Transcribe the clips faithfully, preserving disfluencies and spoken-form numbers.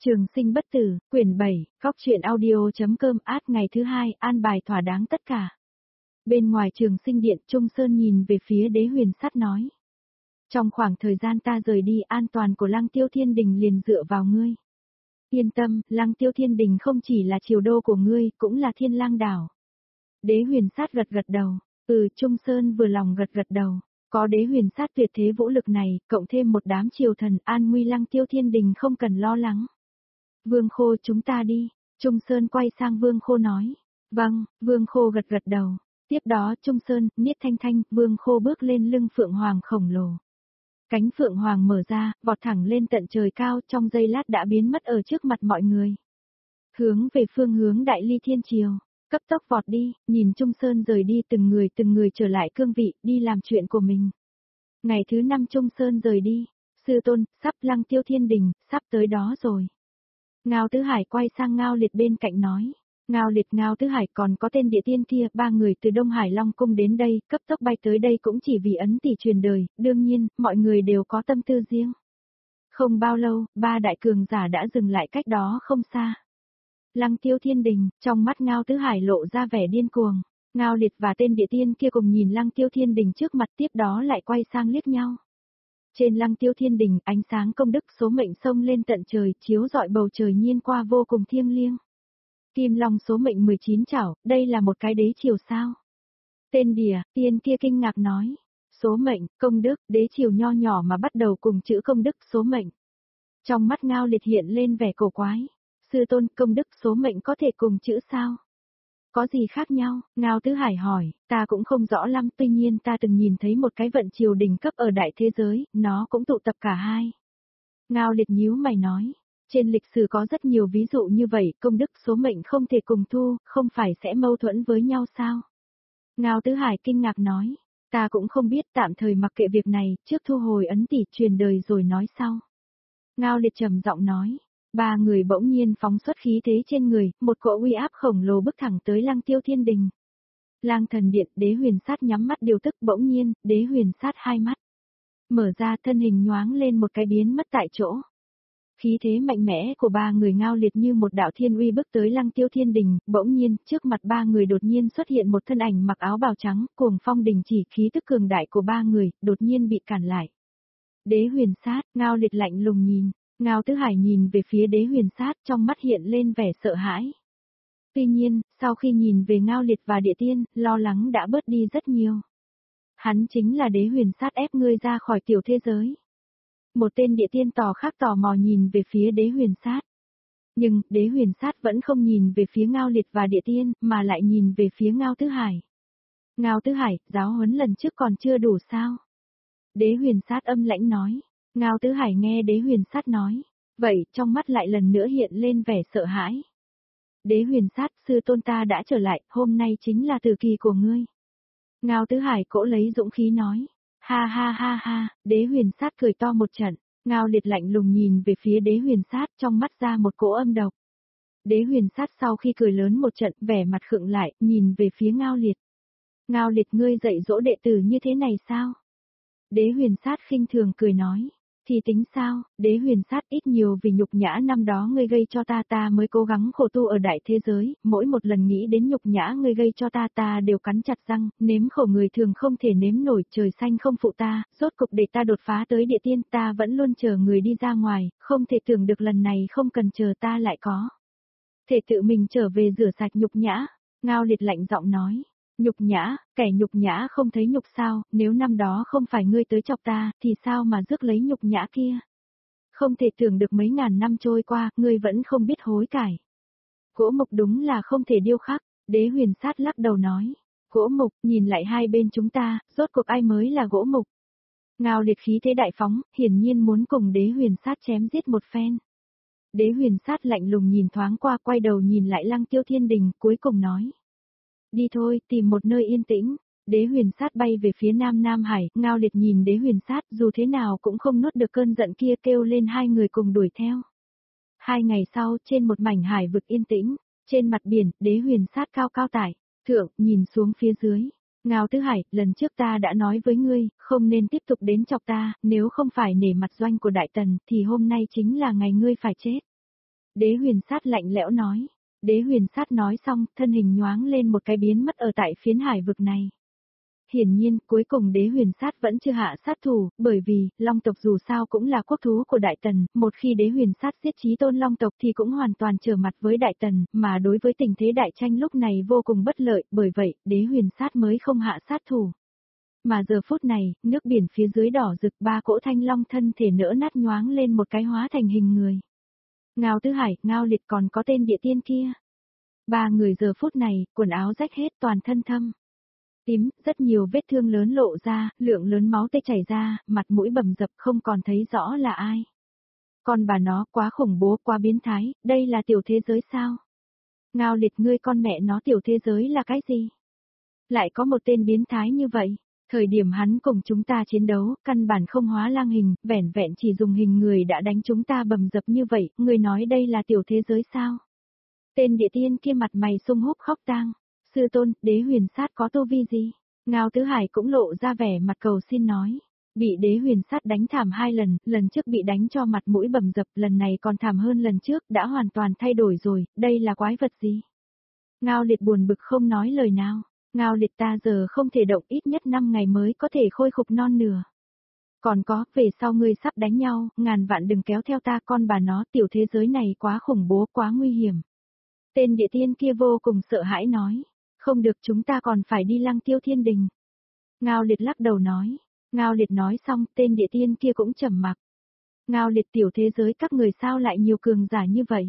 Trường sinh bất tử, quyển bảy, góc truyện audio.com át ngày thứ hai, an bài thỏa đáng tất cả. Bên ngoài trường sinh điện, Trung Sơn nhìn về phía Đế Huyền Sát nói. Trong khoảng thời gian ta rời đi, an toàn của Lăng Tiêu Thiên Đình liền dựa vào ngươi. Yên tâm, Lăng Tiêu Thiên Đình không chỉ là triều đô của ngươi, cũng là Thiên Lang đảo. Đế Huyền Sát gật gật đầu, ừ, Trung Sơn vừa lòng gật gật đầu. Có Đế Huyền Sát tuyệt thế vũ lực này, cộng thêm một đám triều thần, an nguy Lăng Tiêu Thiên Đình không cần lo lắng. Vương Khô, chúng ta đi. Trung Sơn quay sang Vương Khô nói. Vâng, Vương Khô gật gật đầu. Tiếp đó Trung Sơn, Niết Thanh Thanh, Vương Khô bước lên lưng Phượng Hoàng khổng lồ. Cánh Phượng Hoàng mở ra, vọt thẳng lên tận trời cao, trong giây lát đã biến mất ở trước mặt mọi người. Hướng về phương hướng Đại Ly Thiên Triều, cấp tốc vọt đi, nhìn Trung Sơn rời đi, từng người từng người trở lại cương vị, đi làm chuyện của mình. Ngày thứ năm Trung Sơn rời đi. Sư tôn, sắp Lăng Tiêu Thiên Đình, sắp tới đó rồi. Ngao Tứ Hải quay sang Ngao Liệt bên cạnh nói. Ngao Liệt, Ngao Tứ Hải, còn có tên địa tiên kia, ba người từ Đông Hải Long Cung đến đây, cấp tốc bay tới đây cũng chỉ vì ấn tỷ truyền đời, đương nhiên, mọi người đều có tâm tư riêng. Không bao lâu, ba đại cường giả đã dừng lại cách đó không xa. Lăng Tiêu Thiên Đình, trong mắt Ngao Tứ Hải lộ ra vẻ điên cuồng. Ngao Liệt và tên địa tiên kia cùng nhìn Lăng Tiêu Thiên Đình trước mặt, tiếp đó lại quay sang liếc nhau. Trên Lăng Tiêu Thiên Đình, ánh sáng công đức số mệnh xông lên tận trời, chiếu rọi bầu trời nhiên qua vô cùng thiêng liêng. Kim Long số mệnh mười chín chảo, đây là một cái đế triều sao? Tên địa tiên kia kinh ngạc nói. Số mệnh, công đức, đế triều nho nhỏ mà bắt đầu cùng chữ công đức số mệnh. Trong mắt Ngao Liệt hiện lên vẻ cổ quái. Sư tôn, công đức số mệnh có thể cùng chữ sao? Có gì khác nhau? Ngao Tứ Hải hỏi, ta cũng không rõ lắm, tuy nhiên ta từng nhìn thấy một cái vận triều đỉnh cấp ở đại thế giới, nó cũng tụ tập cả hai. Ngao Liệt nhíu mày nói, trên lịch sử có rất nhiều ví dụ như vậy, công đức số mệnh không thể cùng thu, không phải sẽ mâu thuẫn với nhau sao? Ngao Tứ Hải kinh ngạc nói, ta cũng không biết, tạm thời mặc kệ việc này, trước thu hồi ấn tỷ truyền đời rồi nói sau. Ngao Liệt trầm giọng nói. Ba người bỗng nhiên phóng xuất khí thế trên người, một cỗ uy áp khổng lồ bước thẳng tới Lăng Tiêu Thiên Đình. Lang Thần Điện, Đế Huyền Sát nhắm mắt điều tức, bỗng nhiên, Đế Huyền Sát hai mắt mở ra, thân hình nhoáng lên một cái biến mất tại chỗ. Khí thế mạnh mẽ của ba người Ngao Liệt như một đạo thiên uy bước tới Lăng Tiêu Thiên Đình, bỗng nhiên, trước mặt ba người đột nhiên xuất hiện một thân ảnh mặc áo bào trắng, cuồng phong đình chỉ, khí tức cường đại của ba người, đột nhiên bị cản lại. Đế Huyền Sát, Ngao Liệt lạnh lùng nhìn. Ngao Tứ Hải nhìn về phía Đế Huyền Sát, trong mắt hiện lên vẻ sợ hãi. Tuy nhiên, sau khi nhìn về Ngao Liệt và Địa Tiên, lo lắng đã bớt đi rất nhiều. Hắn chính là Đế Huyền Sát ép ngươi ra khỏi tiểu thế giới. Một tên Địa Tiên tò khác tò mò nhìn về phía Đế Huyền Sát. Nhưng, Đế Huyền Sát vẫn không nhìn về phía Ngao Liệt và Địa Tiên, mà lại nhìn về phía Ngao Tứ Hải. Ngao Tứ Hải, giáo huấn lần trước còn chưa đủ sao? Đế Huyền Sát âm lãnh nói. Ngao Tứ Hải nghe Đế Huyền Sát nói, vậy trong mắt lại lần nữa hiện lên vẻ sợ hãi. Đế Huyền Sát, sư tôn ta đã trở lại, hôm nay chính là tử kỳ của ngươi. Ngao Tứ Hải cỗ lấy dũng khí nói, ha ha ha ha, Đế Huyền Sát cười to một trận, Ngao Liệt lạnh lùng nhìn về phía Đế Huyền Sát, trong mắt ra một cỗ âm độc. Đế Huyền Sát sau khi cười lớn một trận, vẻ mặt khựng lại, nhìn về phía Ngao Liệt. Ngao Liệt, ngươi dạy dỗ đệ tử như thế này sao? Đế Huyền Sát khinh thường cười nói. Thì tính sao, Đế Huyền Sát, ít nhiều vì nhục nhã năm đó ngươi gây cho ta ta mới cố gắng khổ tu ở đại thế giới, mỗi một lần nghĩ đến nhục nhã ngươi gây cho ta ta đều cắn chặt răng, nếm khổ người thường không thể nếm nổi, trời xanh không phụ ta, rốt cục để ta đột phá tới địa tiên, ta vẫn luôn chờ người đi ra ngoài, không thể tưởng được lần này không cần chờ ta lại có. Thể tự mình trở về rửa sạch nhục nhã, Ngao Liệt lạnh giọng nói. Nhục nhã, kẻ nhục nhã không thấy nhục sao, nếu năm đó không phải ngươi tới chọc ta, thì sao mà rước lấy nhục nhã kia? Không thể tưởng được mấy ngàn năm trôi qua, ngươi vẫn không biết hối cải. Gỗ mục đúng là không thể điêu khắc, Đế Huyền Sát lắc đầu nói. Gỗ mục, nhìn lại hai bên chúng ta, rốt cuộc ai mới là gỗ mục? Ngao Liệt khí thế đại phóng, hiển nhiên muốn cùng Đế Huyền Sát chém giết một phen. Đế Huyền Sát lạnh lùng nhìn thoáng qua, quay đầu nhìn lại Lăng Tiêu Thiên Đình, cuối cùng nói. Đi thôi, tìm một nơi yên tĩnh. Đế Huyền Sát bay về phía Nam Nam Hải, Ngao Liệt nhìn Đế Huyền Sát, dù thế nào cũng không nuốt được cơn giận kia, kêu lên hai người cùng đuổi theo. Hai ngày sau, trên một mảnh hải vực yên tĩnh, trên mặt biển, Đế Huyền Sát cao cao tại thượng, nhìn xuống phía dưới. Ngao Tứ Hải, lần trước ta đã nói với ngươi, không nên tiếp tục đến chọc ta, nếu không phải nể mặt doanh của Đại Tần, thì hôm nay chính là ngày ngươi phải chết. Đế huyền sát lạnh lẽo nói. Đế huyền sát nói xong, thân hình nhoáng lên một cái biến mất ở tại phiến hải vực này. Hiển nhiên, cuối cùng đế huyền sát vẫn chưa hạ sát thủ, bởi vì, long tộc dù sao cũng là quốc thú của Đại Tần, một khi đế huyền sát giết chí tôn long tộc thì cũng hoàn toàn trở mặt với Đại Tần, mà đối với tình thế đại tranh lúc này vô cùng bất lợi, bởi vậy, đế huyền sát mới không hạ sát thủ. Mà giờ phút này, nước biển phía dưới đỏ rực, ba cỗ thanh long thân thể nỡ nát nhoáng lên một cái hóa thành hình người. Ngao Tứ Hải, Ngao Liệt còn có tên địa tiên kia. Ba người giờ phút này, quần áo rách hết toàn thân thâm. Tím, rất nhiều vết thương lớn lộ ra, lượng lớn máu tê chảy ra, mặt mũi bầm dập không còn thấy rõ là ai. Con bà nó quá khủng bố, quá biến thái, đây là tiểu thế giới sao? Ngao Liệt ngươi con mẹ nó tiểu thế giới là cái gì? Lại có một tên biến thái như vậy. Thời điểm hắn cùng chúng ta chiến đấu, căn bản không hóa lang hình, vẻn vẹn chỉ dùng hình người đã đánh chúng ta bầm dập như vậy, ngươi nói đây là tiểu thế giới sao? Tên địa tiên kia mặt mày sung húp khóc tang. Sư tôn, đế huyền sát có tu vi gì? Ngao Tứ Hải cũng lộ ra vẻ mặt cầu xin nói. Bị đế huyền sát đánh thảm hai lần, lần trước bị đánh cho mặt mũi bầm dập, lần này còn thảm hơn lần trước, đã hoàn toàn thay đổi rồi, đây là quái vật gì? Ngao Liệt buồn bực không nói lời nào. Ngao Liệt ta giờ không thể động, ít nhất năm ngày mới có thể khôi phục non nửa. Còn có, về sau ngươi sắp đánh nhau, ngàn vạn đừng kéo theo ta, con bà nó, tiểu thế giới này quá khủng bố, quá nguy hiểm. Tên địa tiên kia vô cùng sợ hãi nói. Không được, chúng ta còn phải đi Lăng Tiêu Thiên Đình. Ngao Liệt lắc đầu nói. Ngao Liệt nói xong, tên địa tiên kia cũng trầm mặc. Ngao Liệt, tiểu thế giới các người sao lại nhiều cường giả như vậy?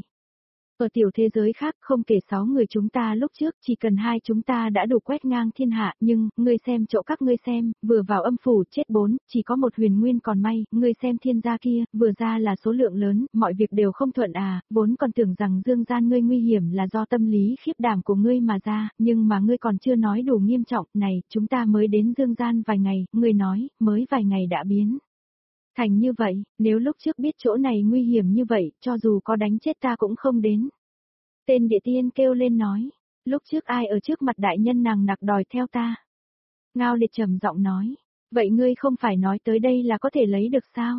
Ở tiểu thế giới khác không kể sáu người chúng ta lúc trước, chỉ cần hai chúng ta đã đủ quét ngang thiên hạ, nhưng, ngươi xem chỗ các ngươi xem, vừa vào âm phủ chết bốn, chỉ có một huyền nguyên còn may, ngươi xem thiên gia kia, vừa ra là số lượng lớn, mọi việc đều không thuận à, vốn còn tưởng rằng dương gian ngươi nguy hiểm là do tâm lý khiếp đảm của ngươi mà ra, nhưng mà ngươi còn chưa nói đủ nghiêm trọng, này, chúng ta mới đến dương gian vài ngày, ngươi nói, mới vài ngày đã biến. Thành như vậy, nếu lúc trước biết chỗ này nguy hiểm như vậy, cho dù có đánh chết ta cũng không đến. Tên địa tiên kêu lên nói, lúc trước ai ở trước mặt đại nhân nàng nặc đòi theo ta. Ngao Liệt trầm giọng nói, vậy ngươi không phải nói tới đây là có thể lấy được sao?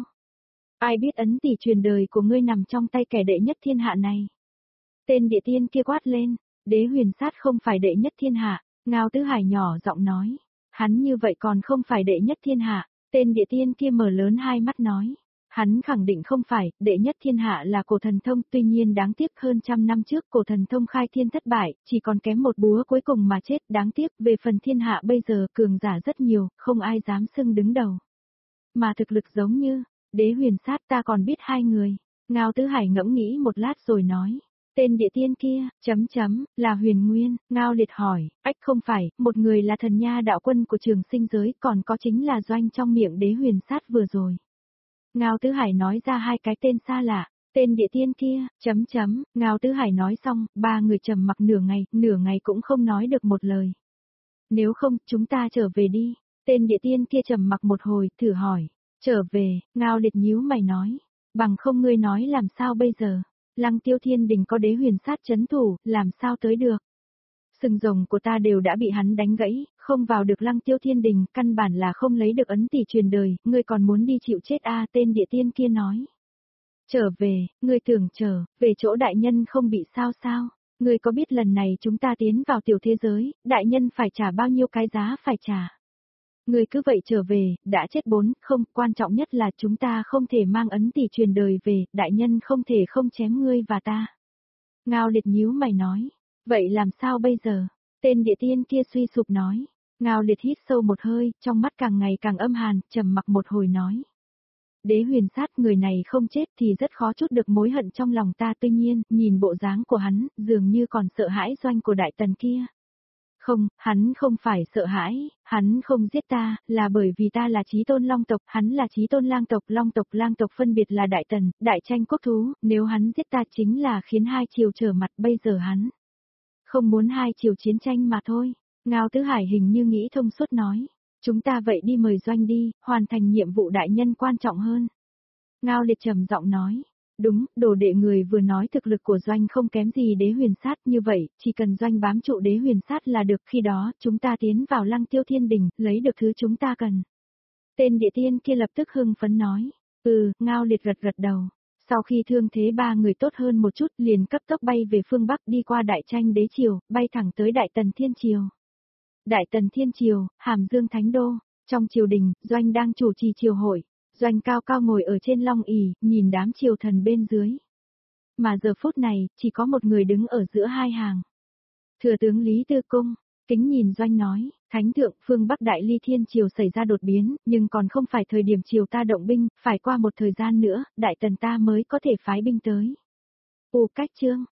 Ai biết ấn tỷ truyền đời của ngươi nằm trong tay kẻ đệ nhất thiên hạ này. Tên địa tiên kia quát lên, đế huyền sát không phải đệ nhất thiên hạ, Ngao Tứ Hải nhỏ giọng nói, hắn như vậy còn không phải đệ nhất thiên hạ. Tên địa tiên kia mở lớn hai mắt nói, hắn khẳng định không phải, đệ nhất thiên hạ là cổ thần thông, tuy nhiên đáng tiếc hơn trăm năm trước cổ thần thông khai thiên thất bại, chỉ còn kém một búa cuối cùng mà chết, đáng tiếc, về phần thiên hạ bây giờ cường giả rất nhiều, không ai dám xưng đứng đầu. Mà thực lực giống như, đế huyền sát ta còn biết hai người, Ngao Tứ Hải ngẫm nghĩ một lát rồi nói. Tên địa tiên kia, chấm chấm, là huyền nguyên, Ngao Liệt hỏi, ách không phải, một người là thần nha đạo quân của trường sinh giới, còn có chính là doanh trong miệng đế huyền sát vừa rồi. Ngao Tứ Hải nói ra hai cái tên xa lạ, tên địa tiên kia, chấm chấm, Ngao Tứ Hải nói xong, ba người trầm mặc nửa ngày, nửa ngày cũng không nói được một lời. Nếu không, chúng ta trở về đi, tên địa tiên kia trầm mặc một hồi, thử hỏi, trở về, Ngao Liệt nhíu mày nói, bằng không ngươi nói làm sao bây giờ? Lăng Tiêu Thiên Đình có đế huyền sát chấn thủ, làm sao tới được? Sừng rồng của ta đều đã bị hắn đánh gãy, không vào được Lăng Tiêu Thiên Đình, căn bản là không lấy được ấn tỷ truyền đời, ngươi còn muốn đi chịu chết a à, tên địa tiên kia nói. Trở về, ngươi tưởng trở, về chỗ đại nhân không bị sao sao? Ngươi có biết lần này chúng ta tiến vào tiểu thế giới, đại nhân phải trả bao nhiêu cái giá phải trả? Ngươi cứ vậy trở về, đã chết bốn, không, quan trọng nhất là chúng ta không thể mang ấn tỷ truyền đời về, đại nhân không thể không chém ngươi và ta. Ngao Liệt nhíu mày nói, vậy làm sao bây giờ? Tên địa tiên kia suy sụp nói. Ngao Liệt hít sâu một hơi, trong mắt càng ngày càng âm hàn, trầm mặc một hồi nói. Đế huyền sát người này không chết thì rất khó chút được mối hận trong lòng ta, tuy nhiên, nhìn bộ dáng của hắn, dường như còn sợ hãi doanh của đại tần kia. Không, hắn không phải sợ hãi, hắn không giết ta, là bởi vì ta là chí tôn long tộc, hắn là chí tôn lang tộc, long tộc lang tộc phân biệt là đại tần, đại tranh quốc thú, nếu hắn giết ta chính là khiến hai triều trở mặt, bây giờ hắn không muốn hai triều chiến tranh mà thôi. Ngao Tứ Hải hình như nghĩ thông suốt nói, chúng ta vậy đi mời doanh đi, hoàn thành nhiệm vụ đại nhân quan trọng hơn. Ngao Liệt trầm giọng nói. Đúng, đồ đệ người vừa nói thực lực của doanh không kém gì đế huyền sát, như vậy, chỉ cần doanh bám trụ đế huyền sát là được, khi đó, chúng ta tiến vào Lăng Tiêu Thiên Đình, lấy được thứ chúng ta cần. Tên địa tiên kia lập tức hưng phấn nói, ừ, Ngao Liệt gật gật đầu. Sau khi thương thế ba người tốt hơn một chút liền cấp tốc bay về phương Bắc đi qua Đại Tranh Đế Triều, bay thẳng tới Đại Tần Thiên Triều. Đại Tần Thiên Triều, Hàm Dương Thánh Đô, trong triều đình, Doanh đang chủ trì triều hội, Doanh cao cao ngồi ở trên long ỷ, nhìn đám triều thần bên dưới. Mà giờ phút này, chỉ có một người đứng ở giữa hai hàng. Thừa tướng Lý Tư Cung, kính nhìn Doanh nói, Thánh thượng, phương Bắc Đại Ly Thiên Triều xảy ra đột biến, nhưng còn không phải thời điểm triều ta động binh, phải qua một thời gian nữa, Đại Tần ta mới có thể phái binh tới. U Cách Chương,